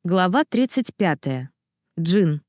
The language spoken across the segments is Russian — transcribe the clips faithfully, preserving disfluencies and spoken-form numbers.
Глава тридцать пятая. Джин.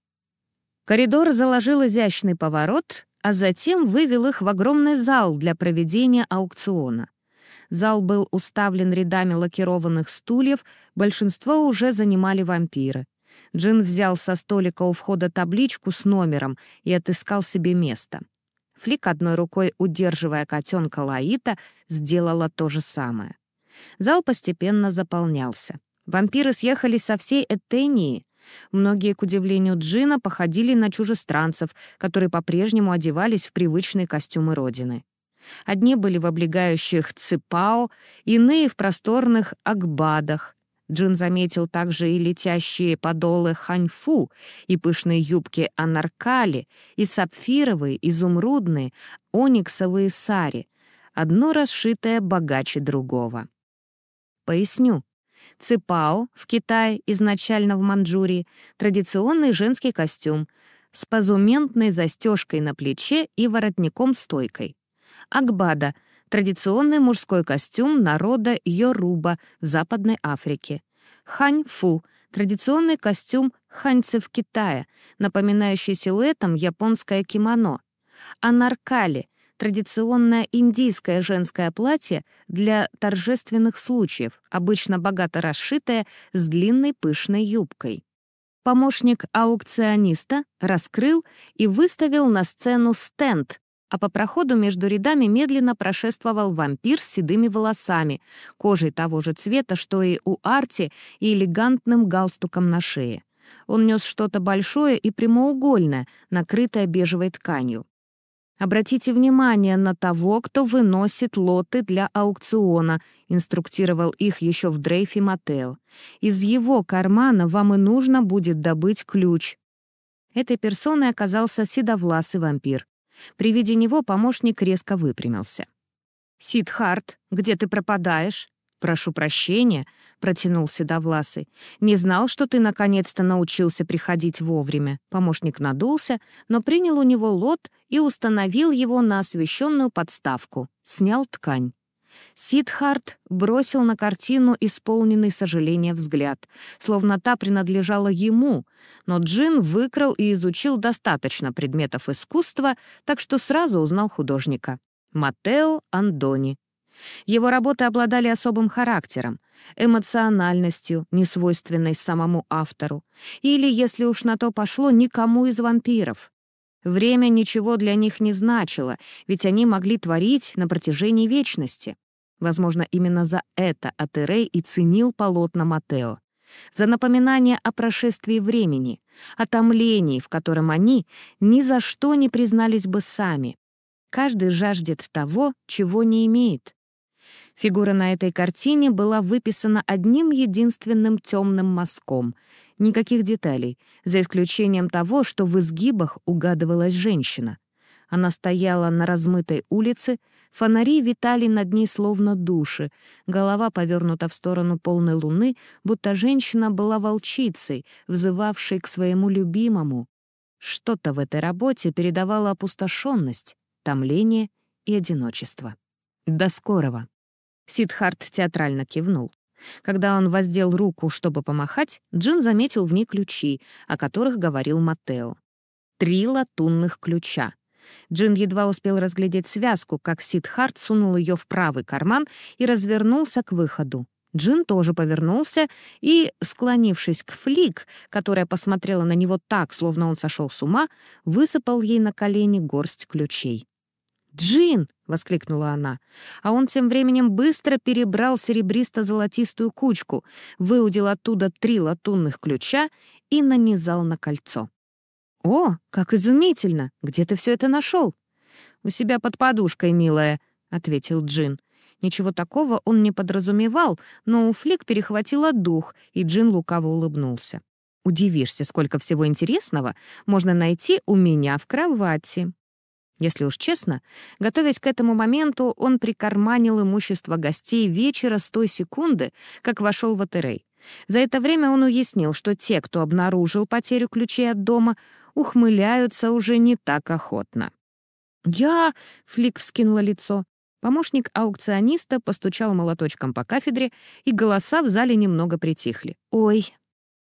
Коридор заложил изящный поворот, а затем вывел их в огромный зал для проведения аукциона. Зал был уставлен рядами лакированных стульев, большинство уже занимали вампиры. Джин взял со столика у входа табличку с номером и отыскал себе место. Флик, одной рукой удерживая котенка Лаита, сделала то же самое. Зал постепенно заполнялся. Вампиры съехались со всей Этении. Многие, к удивлению Джина, походили на чужестранцев, которые по-прежнему одевались в привычные костюмы родины. Одни были в облегающих ципао, иные — в просторных акбадах. Джин заметил также и летящие подолы ханьфу, и пышные юбки анаркали, и сапфировые, изумрудные, ониксовые сари, одно расшитое богаче другого. Поясню. Ципао в Китае, изначально в Манчжурии, традиционный женский костюм с позументной застежкой на плече и воротником-стойкой. Акбада — традиционный мужской костюм народа Йоруба в Западной Африке. Ханьфу — традиционный костюм ханьцев Китая, напоминающий силуэтом японское кимоно. Анаркали — традиционное индийское женское платье для торжественных случаев, обычно богато расшитое с длинной пышной юбкой. Помощник аукциониста раскрыл и выставил на сцену стенд, а по проходу между рядами медленно прошествовал вампир с седыми волосами, кожей того же цвета, что и у Арти, и элегантным галстуком на шее. Он нес что-то большое и прямоугольное, накрытое бежевой тканью. «Обратите внимание на того, кто выносит лоты для аукциона», — инструктировал их еще в дрейфе Матео. «Из его кармана вам и нужно будет добыть ключ». Этой персоной оказался седовласый вампир. При виде него помощник резко выпрямился. «Сидхарт, где ты пропадаешь?» «Прошу прощения», — протянул седовласый. «Не знал, что ты наконец-то научился приходить вовремя». Помощник надулся, но принял у него лот и установил его на освещенную подставку. Снял ткань. Сидхарт бросил на картину исполненный сожаления взгляд, словно та принадлежала ему, но Джин выкрал и изучил достаточно предметов искусства, так что сразу узнал художника. Матео Андони. Его работы обладали особым характером, эмоциональностью, несвойственной самому автору, или, если уж на то пошло, никому из вампиров. Время ничего для них не значило, ведь они могли творить на протяжении вечности. Возможно, именно за это Атерей и ценил полотна Матео. За напоминание о прошествии времени, о томлении, в котором они ни за что не признались бы сами. Каждый жаждет того, чего не имеет. Фигура на этой картине была выписана одним единственным темным мазком. Никаких деталей, за исключением того, что в изгибах угадывалась женщина. Она стояла на размытой улице, фонари витали над ней словно души, голова повернута в сторону полной луны, будто женщина была волчицей, взывавшей к своему любимому. Что-то в этой работе передавало опустошенность, томление и одиночество. До скорого. Сидхарт театрально кивнул. Когда он воздел руку, чтобы помахать, Джин заметил в ней ключи, о которых говорил Матео. Три латунных ключа. Джин едва успел разглядеть связку, как Сидхарт сунул ее в правый карман и развернулся к выходу. Джин тоже повернулся и, склонившись к Флик, которая посмотрела на него так, словно он сошел с ума, высыпал ей на колени горсть ключей. «Джин!» — воскликнула она, а он тем временем быстро перебрал серебристо-золотистую кучку, выудил оттуда три латунных ключа и нанизал на кольцо. «О, как изумительно! Где ты все это нашел?» «У себя под подушкой, милая», — ответил Джин. Ничего такого он не подразумевал, но у Флик перехватило дух, и Джин лукаво улыбнулся. «Удивишься, сколько всего интересного можно найти у меня в кровати». Если уж честно, готовясь к этому моменту, он прикарманил имущество гостей вечера с той секунды, как вошел в Атерей. За это время он уяснил, что те, кто обнаружил потерю ключей от дома, ухмыляются уже не так охотно. «Я...» — Флик вскинула лицо. Помощник аукциониста постучал молоточком по кафедре, и голоса в зале немного притихли. «Ой!»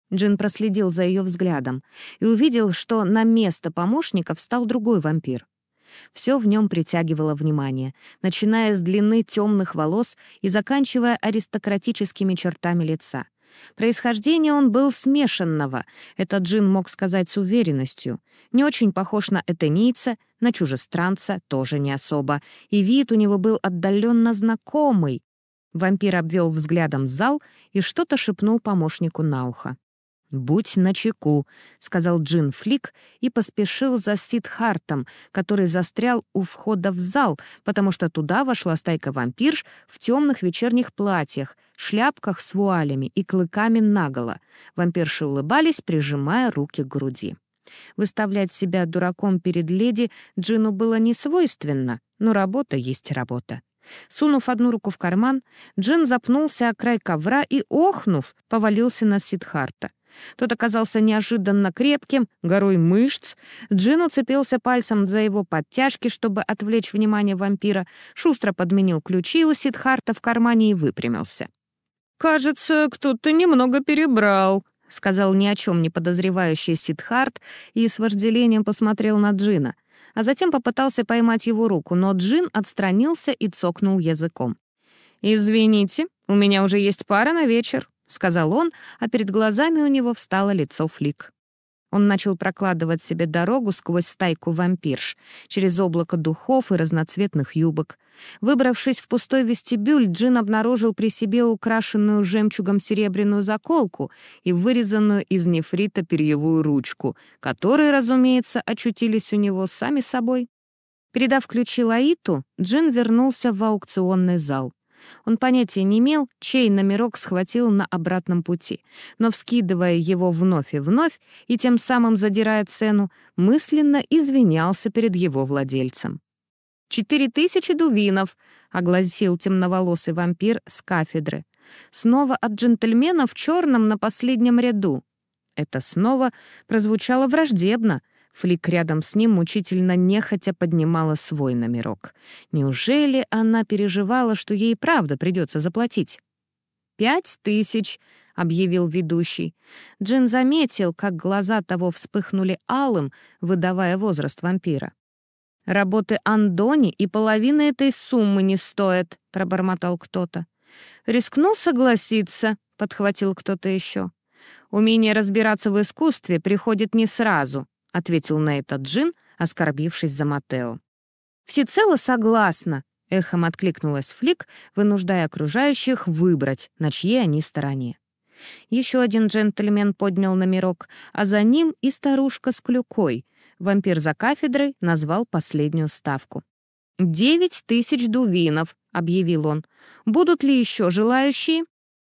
Джин проследил за ее взглядом и увидел, что на место помощника встал другой вампир. Все в нем притягивало внимание, начиная с длины темных волос и заканчивая аристократическими чертами лица. Происхождение он был смешанного, это Джин мог сказать с уверенностью. Не очень похож на этенийца, на чужестранца тоже не особо, и вид у него был отдаленно знакомый. Вампир обвел взглядом зал и что-то шепнул помощнику на ухо. «Будь начеку», — сказал Джин Флик и поспешил за Сидхартом, который застрял у входа в зал, потому что туда вошла стайка вампирш в темных вечерних платьях, шляпках с вуалями и клыками наголо. Вампирши улыбались, прижимая руки к груди. Выставлять себя дураком перед леди Джину было не свойственно, но работа есть работа. Сунув одну руку в карман, Джин запнулся о край ковра и, охнув, повалился на Сидхарта. Тот оказался неожиданно крепким, горой мышц. Джин уцепился пальцем за его подтяжки, чтобы отвлечь внимание вампира, шустро подменил ключи у Сидхарта в кармане и выпрямился. «Кажется, кто-то немного перебрал», — сказал ни о чем не подозревающий Сидхарт и с вожделением посмотрел на Джина, а затем попытался поймать его руку, но Джин отстранился и цокнул языком. «Извините, у меня уже есть пара на вечер», — сказал он, а перед глазами у него встало лицо Флик. Он начал прокладывать себе дорогу сквозь стайку вампирш, через облако духов и разноцветных юбок. Выбравшись в пустой вестибюль, Джин обнаружил при себе украшенную жемчугом серебряную заколку и вырезанную из нефрита перьевую ручку, которые, разумеется, очутились у него сами собой. Передав ключи Лаиту, Джин вернулся в аукционный зал. Он понятия не имел, чей номерок схватил на обратном пути, но, вскидывая его вновь и вновь и тем самым задирая цену, мысленно извинялся перед его владельцем. «Четыре тысячи дувинов», — огласил темноволосый вампир с кафедры. Снова от джентльмена в черном на последнем ряду. Это снова прозвучало враждебно. Флик рядом с ним мучительно нехотя поднимала свой номерок. Неужели она переживала, что ей правда придется заплатить? «Пять тысяч», — объявил ведущий. Джин заметил, как глаза того вспыхнули алым, выдавая возраст вампира. «Работы Андони и половины этой суммы не стоят», — пробормотал кто-то. «Рискнул согласиться», — подхватил кто-то еще. «Умение разбираться в искусстве приходит не сразу», — ответил на это Джин, оскорбившись за Матео. «Всецело согласна», — эхом откликнулась Флик, вынуждая окружающих выбрать, на чьей они стороне. Еще один джентльмен поднял номерок, а за ним и старушка с клюкой. Вампир за кафедрой назвал последнюю ставку. «Девять тысяч дувинов», — объявил он. «Будут ли еще желающие?»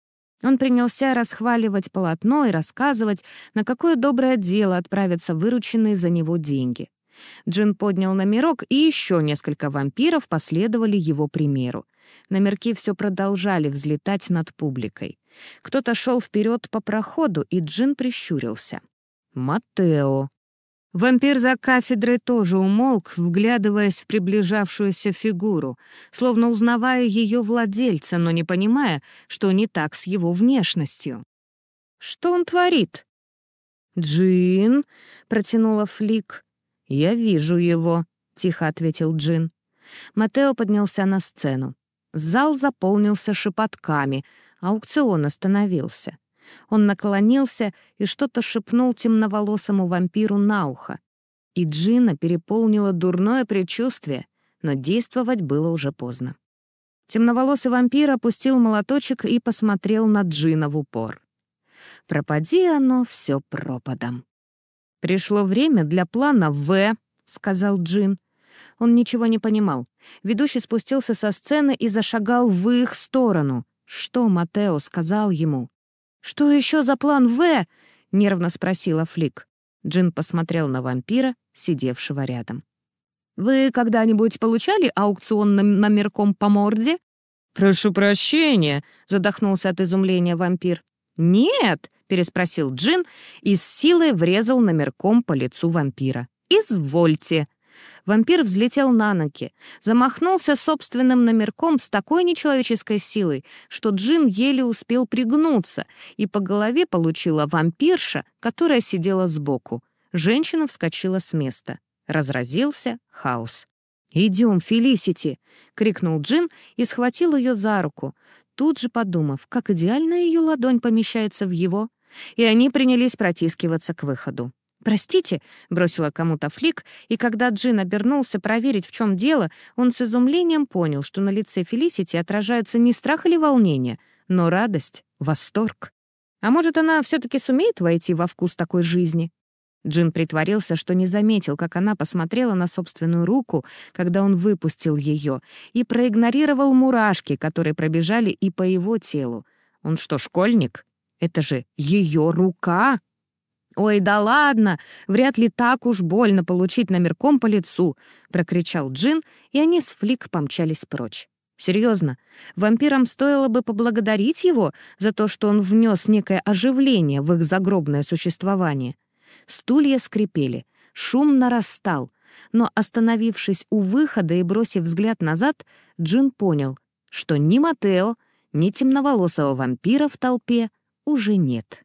Он принялся расхваливать полотно и рассказывать, на какое доброе дело отправятся вырученные за него деньги. Джин поднял номерок, и еще несколько вампиров последовали его примеру. Номерки все продолжали взлетать над публикой. Кто-то шел вперед по проходу, и Джин прищурился. «Матео». Вампир за кафедрой тоже умолк, вглядываясь в приближавшуюся фигуру, словно узнавая ее владельца, но не понимая, что не так с его внешностью. «Что он творит?» «Джин», — протянула Флик. «Я вижу его», — тихо ответил Джин. Матео поднялся на сцену. Зал заполнился шепотками, аукцион остановился. Он наклонился и что-то шепнул темноволосому вампиру на ухо. И Джина переполнило дурное предчувствие, но действовать было уже поздно. Темноволосый вампир опустил молоточек и посмотрел на Джина в упор. Пропади оно все пропадом. «Пришло время для плана В», — сказал Джин. Он ничего не понимал. Ведущий спустился со сцены и зашагал в их сторону. Что Матео сказал ему? «Что еще за план В?» — нервно спросила Флик. Джин посмотрел на вампира, сидевшего рядом. «Вы когда-нибудь получали аукционным номерком по морде?» «Прошу прощения», — задохнулся от изумления вампир. «Нет», — переспросил Джин и с силой врезал номерком по лицу вампира. «Извольте». Вампир взлетел на ноги, замахнулся собственным номерком с такой нечеловеческой силой, что Джин еле успел пригнуться, и по голове получила вампирша, которая сидела сбоку. Женщина вскочила с места. Разразился хаос. «Идем, Фелисити!» — крикнул Джин и схватил ее за руку, тут же подумав, как идеально ее ладонь помещается в его, и они принялись протискиваться к выходу. «Простите», — бросила кому-то Флик, и когда Джин обернулся проверить, в чем дело, он с изумлением понял, что на лице Фелисити отражается не страх или волнение, но радость, восторг. А может, она все-таки сумеет войти во вкус такой жизни? Джин притворился, что не заметил, как она посмотрела на собственную руку, когда он выпустил ее, и проигнорировал мурашки, которые пробежали и по его телу. Он что, школьник? Это же ее рука! «Ой, да ладно! Вряд ли так уж больно получить номерком по лицу!» — прокричал Джин, и они с Флик помчались прочь. Серьезно, вампирам стоило бы поблагодарить его за то, что он внес некое оживление в их загробное существование. Стулья скрипели, шум нарастал, но, остановившись у выхода и бросив взгляд назад, Джин понял, что ни Матео, ни темноволосого вампира в толпе уже нет.